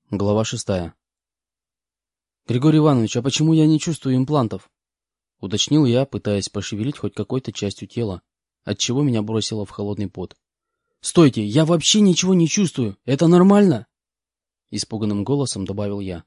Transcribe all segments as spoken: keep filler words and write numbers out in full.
Глава шестая. «Григорий Иванович, а почему я не чувствую имплантов?» — уточнил я, пытаясь пошевелить хоть какой-то частью тела, отчего меня бросило в холодный пот. «Стойте, я вообще ничего не чувствую! Это нормально?» Испуганным голосом добавил я.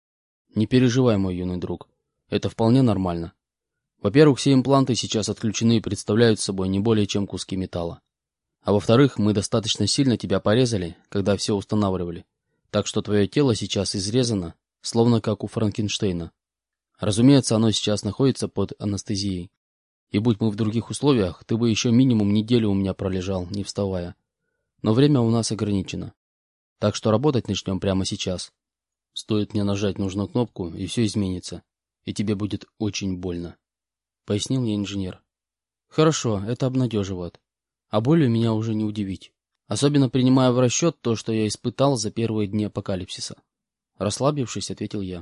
«Не переживай, мой юный друг. Это вполне нормально. Во-первых, все импланты сейчас отключены и представляют собой не более чем куски металла. А во-вторых, мы достаточно сильно тебя порезали, когда все устанавливали. Так что твое тело сейчас изрезано, словно как у Франкенштейна. Разумеется, оно сейчас находится под анестезией. И будь мы в других условиях, ты бы еще минимум неделю у меня пролежал, не вставая. Но время у нас ограничено. Так что работать начнем прямо сейчас. Стоит мне нажать нужную кнопку, и все изменится. И тебе будет очень больно», — пояснил мне инженер. «Хорошо, это обнадеживает. А болью меня уже не удивить. Особенно принимая в расчет то, что я испытал за первые дни апокалипсиса». Расслабившись, ответил я.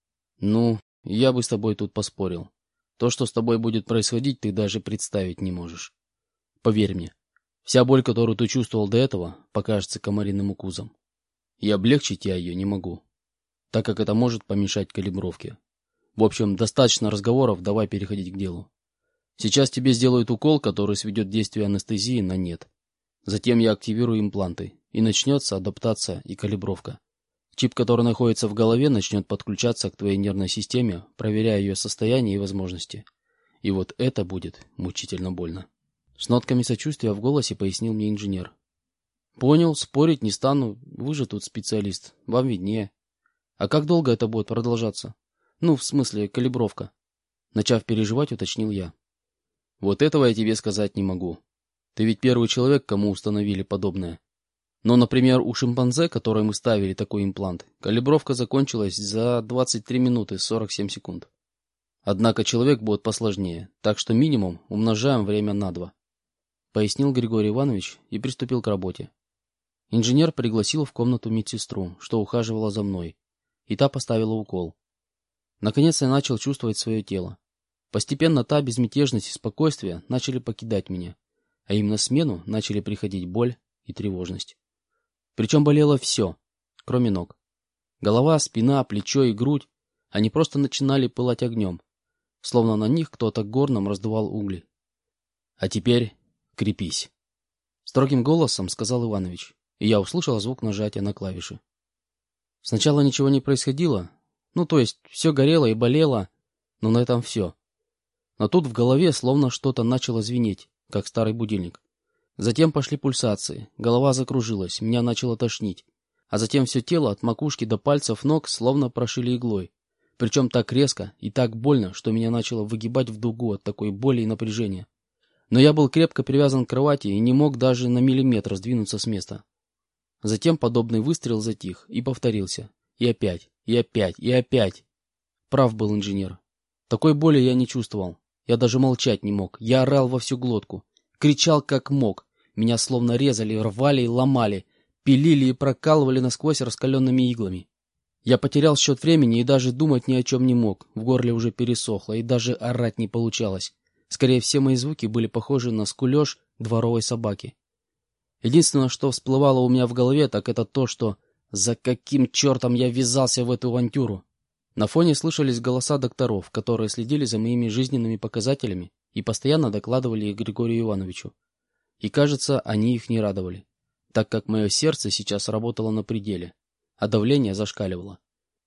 «Ну, я бы с тобой тут поспорил. То, что с тобой будет происходить, ты даже представить не можешь. Поверь мне, вся боль, которую ты чувствовал до этого, покажется комариным укусом. И облегчить я ее не могу, так как это может помешать калибровке. В общем, достаточно разговоров, давай переходить к делу. Сейчас тебе сделают укол, который сведет действие анестезии на нет. Затем я активирую импланты, и начнется адаптация и калибровка. Чип, который находится в голове, начнет подключаться к твоей нервной системе, проверяя ее состояние и возможности. И вот это будет мучительно больно». С нотками сочувствия в голосе пояснил мне инженер. «Понял, спорить не стану, вы же тут специалист, вам виднее. А как долго это будет продолжаться? Ну, в смысле, калибровка?» Начав переживать, уточнил я. «Вот этого я тебе сказать не могу. Ты ведь первый человек, кому установили подобное. Но, например, у шимпанзе, которой мы ставили такой имплант, калибровка закончилась за двадцать три минуты сорок семь секунд. Однако человек будет посложнее, так что минимум умножаем время на два», — пояснил Григорий Иванович и приступил к работе. Инженер пригласил в комнату медсестру, что ухаживала за мной, и та поставила укол. Наконец я начал чувствовать свое тело. Постепенно та безмятежность и спокойствие начали покидать меня, а им на смену начали приходить боль и тревожность. Причем болело все, кроме ног. Голова, спина, плечо и грудь, они просто начинали пылать огнем, словно на них кто-то горном раздувал угли. «А теперь крепись», — строгим голосом сказал Иванович, и я услышал звук нажатия на клавиши. Сначала ничего не происходило, ну то есть все горело и болело, но на этом все. Но тут в голове словно что-то начало звенеть, как старый будильник. Затем пошли пульсации, голова закружилась, меня начало тошнить, а затем все тело от макушки до пальцев ног словно прошили иглой, причем так резко и так больно, что меня начало выгибать в дугу от такой боли и напряжения. Но я был крепко привязан к кровати и не мог даже на миллиметр сдвинуться с места. Затем подобный выстрел затих и повторился, и опять, и опять, и опять. Прав был инженер. Такой боли я не чувствовал, я даже молчать не мог, я орал во всю глотку, кричал как мог. Меня словно резали, рвали и ломали, пилили и прокалывали насквозь раскаленными иглами. Я потерял счет времени и даже думать ни о чем не мог. В горле уже пересохло, и даже орать не получалось. Скорее, все мои звуки были похожи на скулеж дворовой собаки. Единственное, что всплывало у меня в голове, так это то, что за каким чертом я ввязался в эту авантюру. На фоне слышались голоса докторов, которые следили за моими жизненными показателями и постоянно докладывали их Григорию Ивановичу. И, кажется, они их не радовали, так как мое сердце сейчас работало на пределе, а давление зашкаливало.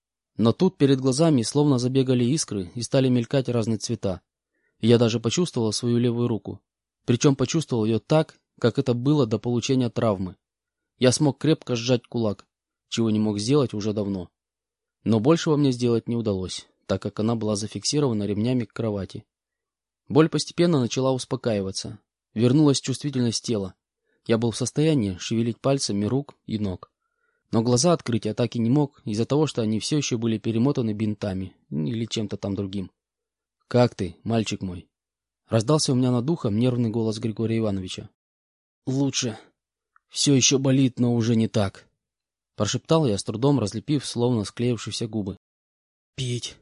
Но тут перед глазами словно забегали искры и стали мелькать разные цвета. И я даже почувствовал свою левую руку. Причем почувствовал ее так, как это было до получения травмы. Я смог крепко сжать кулак, чего не мог сделать уже давно. Но большего мне сделать не удалось, так как она была зафиксирована ремнями к кровати. Боль постепенно начала успокаиваться. Вернулась чувствительность тела. Я был в состоянии шевелить пальцами рук и ног. Но глаза открыть я так и не мог, из-за того, что они все еще были перемотаны бинтами или чем-то там другим. «Как ты, мальчик мой?» Раздался у меня над ухом нервный голос Григория Ивановича. «Лучше. Все еще болит, но уже не так», — прошептал я, с трудом разлепив словно склеившиеся губы. «Пить.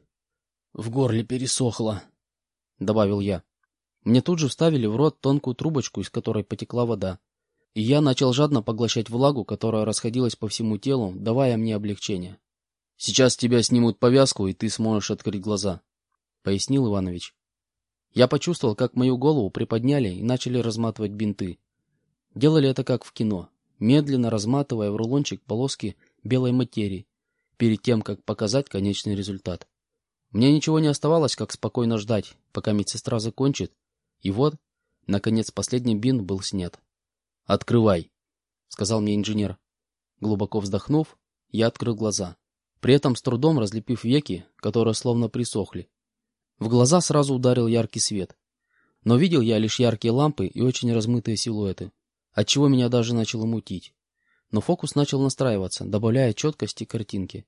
В горле пересохло», — добавил я. Мне тут же вставили в рот тонкую трубочку, из которой потекла вода, и я начал жадно поглощать влагу, которая расходилась по всему телу, давая мне облегчение. Сейчас с тебя снимут повязку, и ты сможешь открыть глаза, — пояснил Иванович. Я почувствовал, как мою голову приподняли и начали разматывать бинты. Делали это как в кино, медленно разматывая в рулончик полоски белой материи, перед тем, как показать конечный результат. Мне ничего не оставалось, как спокойно ждать, пока медсестра закончит, и вот, наконец, последний бинт был снят. «Открывай», — сказал мне инженер. Глубоко вздохнув, я открыл глаза, при этом с трудом разлепив веки, которые словно присохли. В глаза сразу ударил яркий свет, но видел я лишь яркие лампы и очень размытые силуэты, отчего меня даже начало мутить. Но фокус начал настраиваться, добавляя четкости картинки.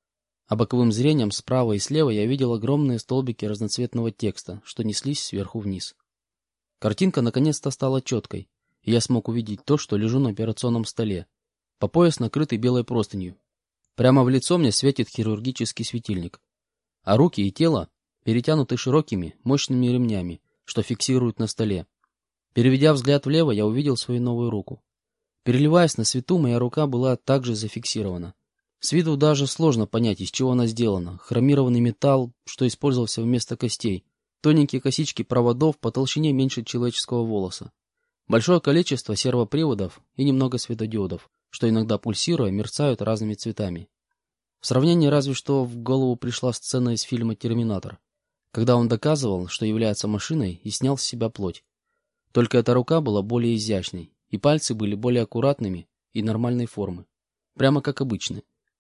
А боковым зрением справа и слева я видел огромные столбики разноцветного текста, что неслись сверху вниз. Картинка наконец-то стала четкой, и я смог увидеть то, что лежу на операционном столе, по пояс накрытый белой простынью. Прямо в лицо мне светит хирургический светильник, а руки и тело перетянуты широкими, мощными ремнями, что фиксируют на столе. Переведя взгляд влево, я увидел свою новую руку. Переливаясь на свету, моя рука была также зафиксирована. С виду даже сложно понять, из чего она сделана. Хромированный металл, что использовался вместо костей. Тоненькие косички проводов по толщине меньше человеческого волоса. Большое количество сервоприводов и немного светодиодов, что иногда пульсируя, мерцают разными цветами. В сравнении разве что в голову пришла сцена из фильма «Терминатор», когда он доказывал, что является машиной, и снял с себя плоть. Только эта рука была более изящной, и пальцы были более аккуратными и нормальной формы, прямо как обычные.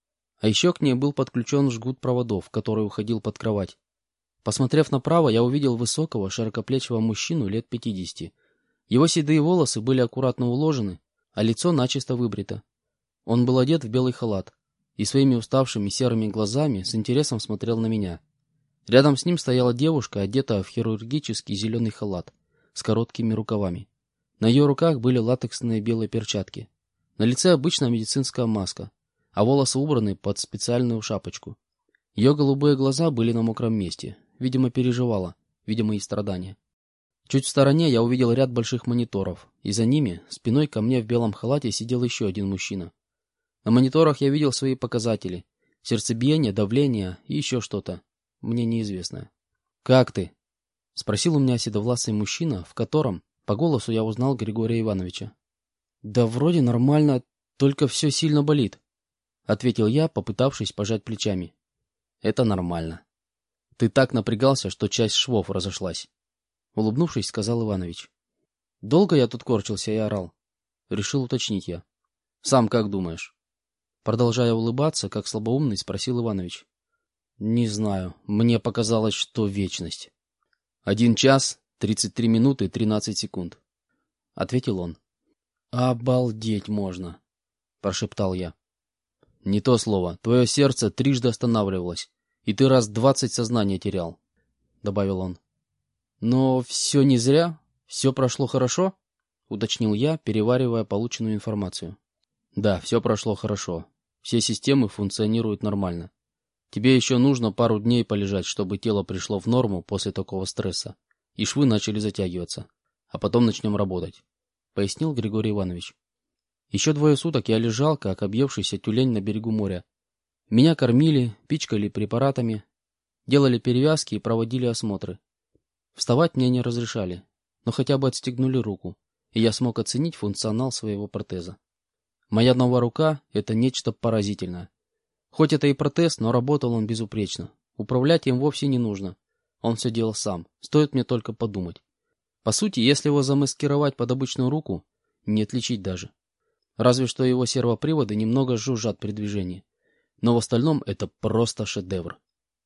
А еще к ней был подключен жгут проводов, который уходил под кровать. Посмотрев направо, я увидел высокого, широкоплечего мужчину лет пятидесяти. Его седые волосы были аккуратно уложены, а лицо начисто выбрито. Он был одет в белый халат и своими уставшими серыми глазами с интересом смотрел на меня. Рядом с ним стояла девушка, одетая в хирургический зеленый халат с короткими рукавами. На ее руках были латексные белые перчатки. На лице обычная медицинская маска, а волосы убраны под специальную шапочку. Ее голубые глаза были на мокром месте. Видимо, переживала, видя мои страдания. Чуть в стороне я увидел ряд больших мониторов, и за ними, спиной ко мне в белом халате, сидел еще один мужчина. На мониторах я видел свои показатели: сердцебиение, давление и еще что-то, мне неизвестное. «Как ты?» — спросил у меня седовласый мужчина, в котором, по голосу, я узнал Григория Ивановича. «Да вроде нормально, только все сильно болит», — ответил я, попытавшись пожать плечами. «Это нормально. Ты так напрягался, что часть швов разошлась», — улыбнувшись, сказал Иванович. «Долго я тут корчился и орал?» — решил уточнить я. «Сам как думаешь?» Продолжая улыбаться, как слабоумный, спросил Иванович. «Не знаю. Мне показалось, что вечность». «Один час, тридцать три минуты, тринадцать секунд», — ответил он. «Обалдеть можно», — прошептал я. «Не то слово. Твое сердце трижды останавливалось, и ты раз двадцать сознание терял», — добавил он. «Но все не зря? Все прошло хорошо?» — уточнил я, переваривая полученную информацию. «Да, все прошло хорошо. Все системы функционируют нормально. Тебе еще нужно пару дней полежать, чтобы тело пришло в норму после такого стресса, и швы начали затягиваться. А потом начнем работать», — пояснил Григорий Иванович. Еще двое суток я лежал, как объевшийся тюлень на берегу моря. Меня кормили, пичкали препаратами, делали перевязки и проводили осмотры. Вставать мне не разрешали, но хотя бы отстегнули руку, и я смог оценить функционал своего протеза. Моя новая рука — это нечто поразительное. Хоть это и протез, но работал он безупречно. Управлять им вовсе не нужно. Он все делал сам, стоит мне только подумать. По сути, если его замаскировать под обычную руку, не отличить даже. Разве что его сервоприводы немного жужжат при движении. Но в остальном это просто шедевр.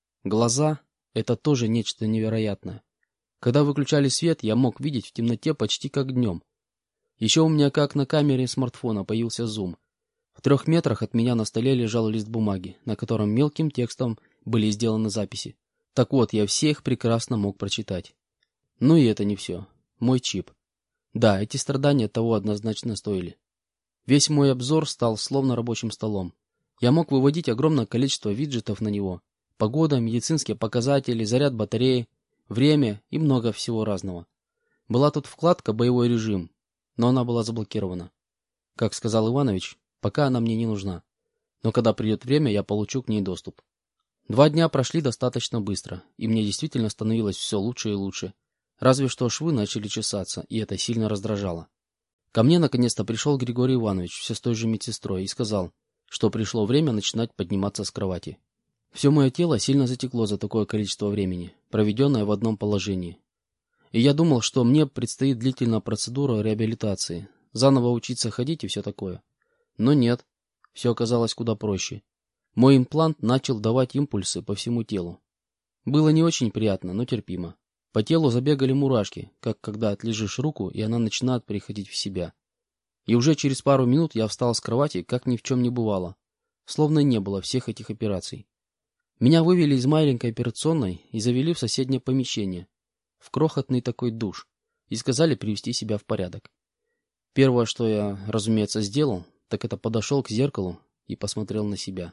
Глаза — это тоже нечто невероятное. Когда выключали свет, я мог видеть в темноте почти как днем. Еще у меня, как на камере смартфона, появился зум. В трех метрах от меня на столе лежал лист бумаги, на котором мелким текстом были сделаны записи. Так вот, я все их прекрасно мог прочитать. Ну и это не все. Мой чип. Да, эти страдания того однозначно стоили. Весь мой обзор стал словно рабочим столом. Я мог выводить огромное количество виджетов на него. Погода, медицинские показатели, заряд батареи, время и много всего разного. Была тут вкладка «Боевой режим», но она была заблокирована. Как сказал Иванович, пока она мне не нужна. но когда придет время, я получу к ней доступ. Два дня прошли достаточно быстро, и мне действительно становилось все лучше и лучше. Разве что швы начали чесаться, и это сильно раздражало. Ко мне наконец-то пришел Григорий Иванович, все с той же медсестрой, и сказал, что пришло время начинать подниматься с кровати. Все мое тело сильно затекло за такое количество времени, проведенное в одном положении. И я думал, что мне предстоит длительная процедура реабилитации, заново учиться ходить и все такое. Но нет, все оказалось куда проще. Мой имплант начал давать импульсы по всему телу. Было не очень приятно, но терпимо. По телу забегали мурашки, как когда отлежишь руку, и она начинает приходить в себя. И уже через пару минут я встал с кровати, как ни в чем не бывало, словно не было всех этих операций. Меня вывели из маленькой операционной и завели в соседнее помещение, в крохотный такой душ, и сказали привести себя в порядок. Первое, что я, разумеется, сделал, так это подошел к зеркалу и посмотрел на себя.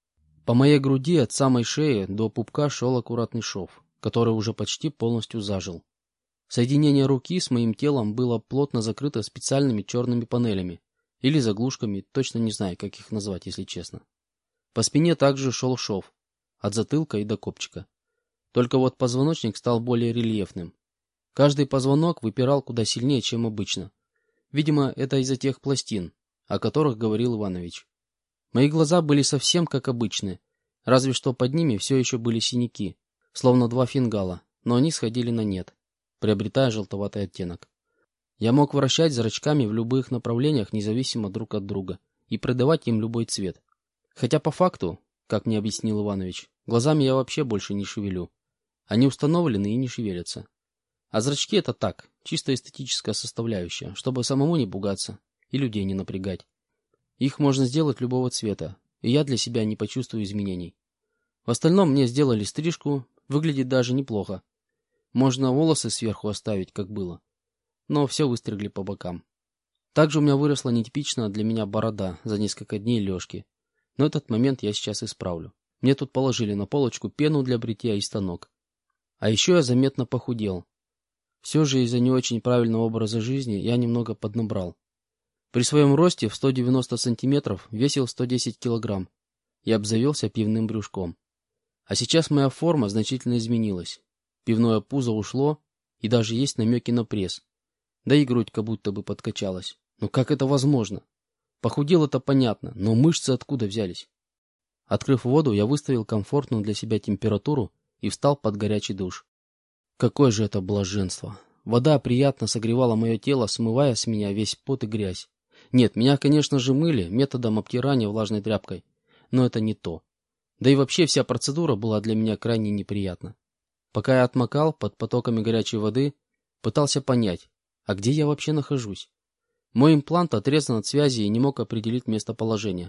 По моей груди от самой шеи до пупка шел аккуратный шов, который уже почти полностью зажил. Соединение руки с моим телом было плотно закрыто специальными черными панелями или заглушками, точно не знаю, как их назвать, если честно. По спине также шел шов, от затылка и до копчика. Только вот позвоночник стал более рельефным. Каждый позвонок выпирал куда сильнее, чем обычно. Видимо, это из-за тех пластин, о которых говорил Иванович. Мои глаза были совсем как обычные, разве что под ними все еще были синяки, словно два фингала, но они сходили на нет, приобретая желтоватый оттенок. Я мог вращать зрачками в любых направлениях, независимо друг от друга, и придавать им любой цвет. Хотя по факту, как мне объяснил Иванович, глазами я вообще больше не шевелю. Они установлены и не шевелятся. А зрачки — это так, чисто эстетическая составляющая, чтобы самому не пугаться и людей не напрягать. Их можно сделать любого цвета, и я для себя не почувствую изменений. В остальном мне сделали стрижку, выглядит даже неплохо. Можно волосы сверху оставить, как было. Но все выстригли по бокам. Также у меня выросла нетипичная для меня борода за несколько дней лёжки. Но этот момент я сейчас исправлю. Мне тут положили на полочку пену для бритья и станок. А еще я заметно похудел. Все же из-за не очень правильного образа жизни я немного поднабрал. При своем росте в сто девяносто сантиметров весил сто десять килограмм и обзавелся пивным брюшком. А сейчас моя форма значительно изменилась. Пивное пузо ушло, и даже есть намеки на пресс. Да и грудь как будто бы подкачалась. Но как это возможно? Похудел — это понятно, но мышцы откуда взялись? Открыв воду, я выставил комфортную для себя температуру и встал под горячий душ. Какое же это блаженство! Вода приятно согревала мое тело, смывая с меня весь пот и грязь. Нет, меня, конечно же, мыли методом обтирания влажной тряпкой, но это не то. Да и вообще вся процедура была для меня крайне неприятна. Пока я отмокал под потоками горячей воды, пытался понять, а где я вообще нахожусь? Мой имплант отрезан от связи и не мог определить местоположение.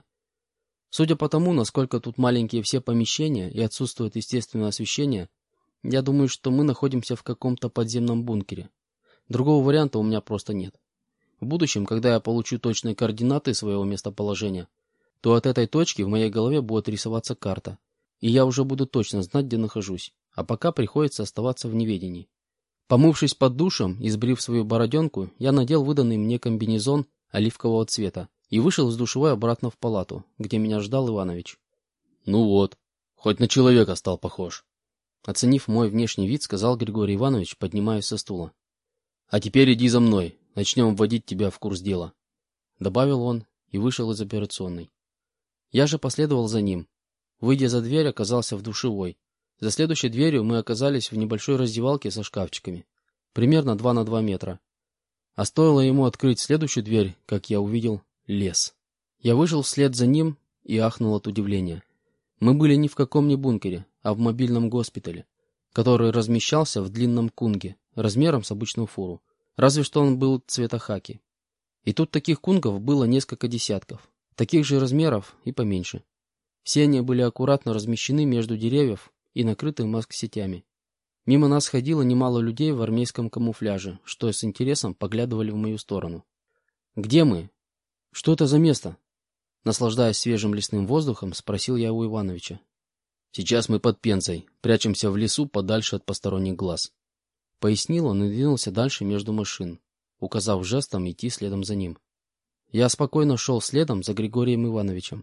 Судя по тому, насколько тут маленькие все помещения и отсутствует естественное освещение, я думаю, что мы находимся в каком-то подземном бункере. Другого варианта у меня просто нет. В будущем, когда я получу точные координаты своего местоположения, то от этой точки в моей голове будет рисоваться карта, и я уже буду точно знать, где нахожусь, а пока приходится оставаться в неведении. Помывшись под душем и сбрив свою бороденку, я надел выданный мне комбинезон оливкового цвета и вышел из душевой обратно в палату, где меня ждал Иванович. «Ну вот, хоть на человека стал похож», — оценив мой внешний вид, сказал Григорий Иванович, поднимаясь со стула. «А теперь иди за мной, начнем вводить тебя в курс дела», — добавил он и вышел из операционной. Я же последовал за ним. Выйдя за дверь, оказался в душевой. За следующей дверью мы оказались в небольшой раздевалке со шкафчиками, примерно два на два метра. А стоило ему открыть следующую дверь, как я увидел лес. Я вышел вслед за ним и ахнул от удивления. Мы были не в каком-ни бункере, а в мобильном госпитале, который размещался в длинном кунге, размером с обычную фуру, разве что он был цвета хаки. И тут таких кунгов было несколько десятков, таких же размеров и поменьше. Все они были аккуратно размещены между деревьев и накрыты маск-сетями. Мимо нас ходило немало людей в армейском камуфляже, что с интересом поглядывали в мою сторону. «Где мы? Что это за место?» Наслаждаясь свежим лесным воздухом, спросил я у Ивановича. «Сейчас мы под Пензой, прячемся в лесу подальше от посторонних глаз», — пояснил он и двинулся дальше между машин, указав жестом идти следом за ним. Я спокойно шел следом за Григорием Ивановичем.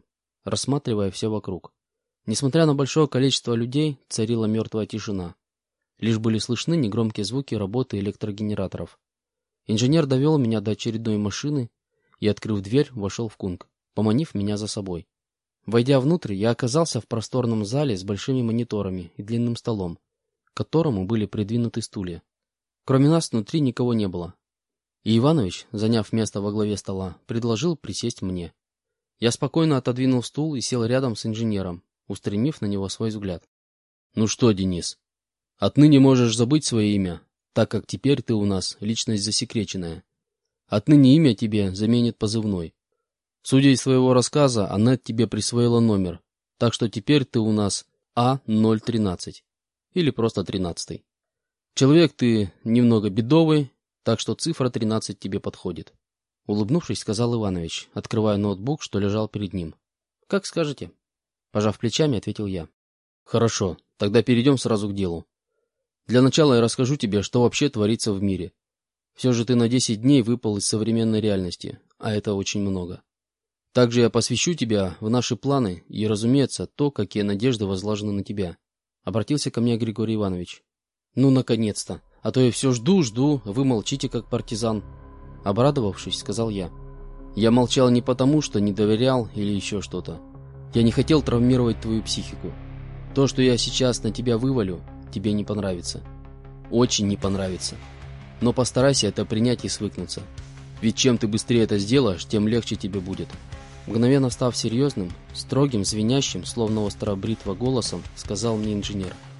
рассматривая все вокруг. Несмотря на большое количество людей, царила мертвая тишина. Лишь были слышны негромкие звуки работы электрогенераторов. Инженер довел меня до очередной машины и, открыв дверь, вошел в кунг, поманив меня за собой. Войдя внутрь, я оказался в просторном зале с большими мониторами и длинным столом, к которому были придвинуты стулья. Кроме нас внутри никого не было. И Иванович, заняв место во главе стола, предложил присесть мне. Я спокойно отодвинул стул и сел рядом с инженером, устремив на него свой взгляд. «Ну что, Денис, отныне можешь забыть свое имя, так как теперь ты у нас личность засекреченная. Отныне имя тебе заменит позывной. Судя из своего рассказа, Аннет тебе присвоила номер, так что теперь ты у нас А ноль тринадцать, или просто тринадцатый. Человек ты немного бедовый, так что цифра тринадцать тебе подходит». Улыбнувшись, сказал Иванович, открывая ноутбук, что лежал перед ним. «Как скажете». Пожав плечами, ответил я. «Хорошо, тогда перейдем сразу к делу. Для начала я расскажу тебе, что вообще творится в мире. Все же ты на десять дней выпал из современной реальности, а это очень много. Также я посвящу тебя в наши планы и, разумеется, то, какие надежды возложены на тебя». Обратился ко мне Григорий Иванович. «Ну, наконец-то! А то я все жду, жду, а вы молчите, как партизан». Обрадовавшись, сказал я. «Я молчал не потому, что не доверял или еще что-то. Я не хотел травмировать твою психику. То, что я сейчас на тебя вывалю, тебе не понравится. Очень не понравится. Но постарайся это принять и свыкнуться. Ведь чем ты быстрее это сделаешь, тем легче тебе будет». Мгновенно став серьезным, строгим, звенящим, словно острая бритва голосом, сказал мне инженер.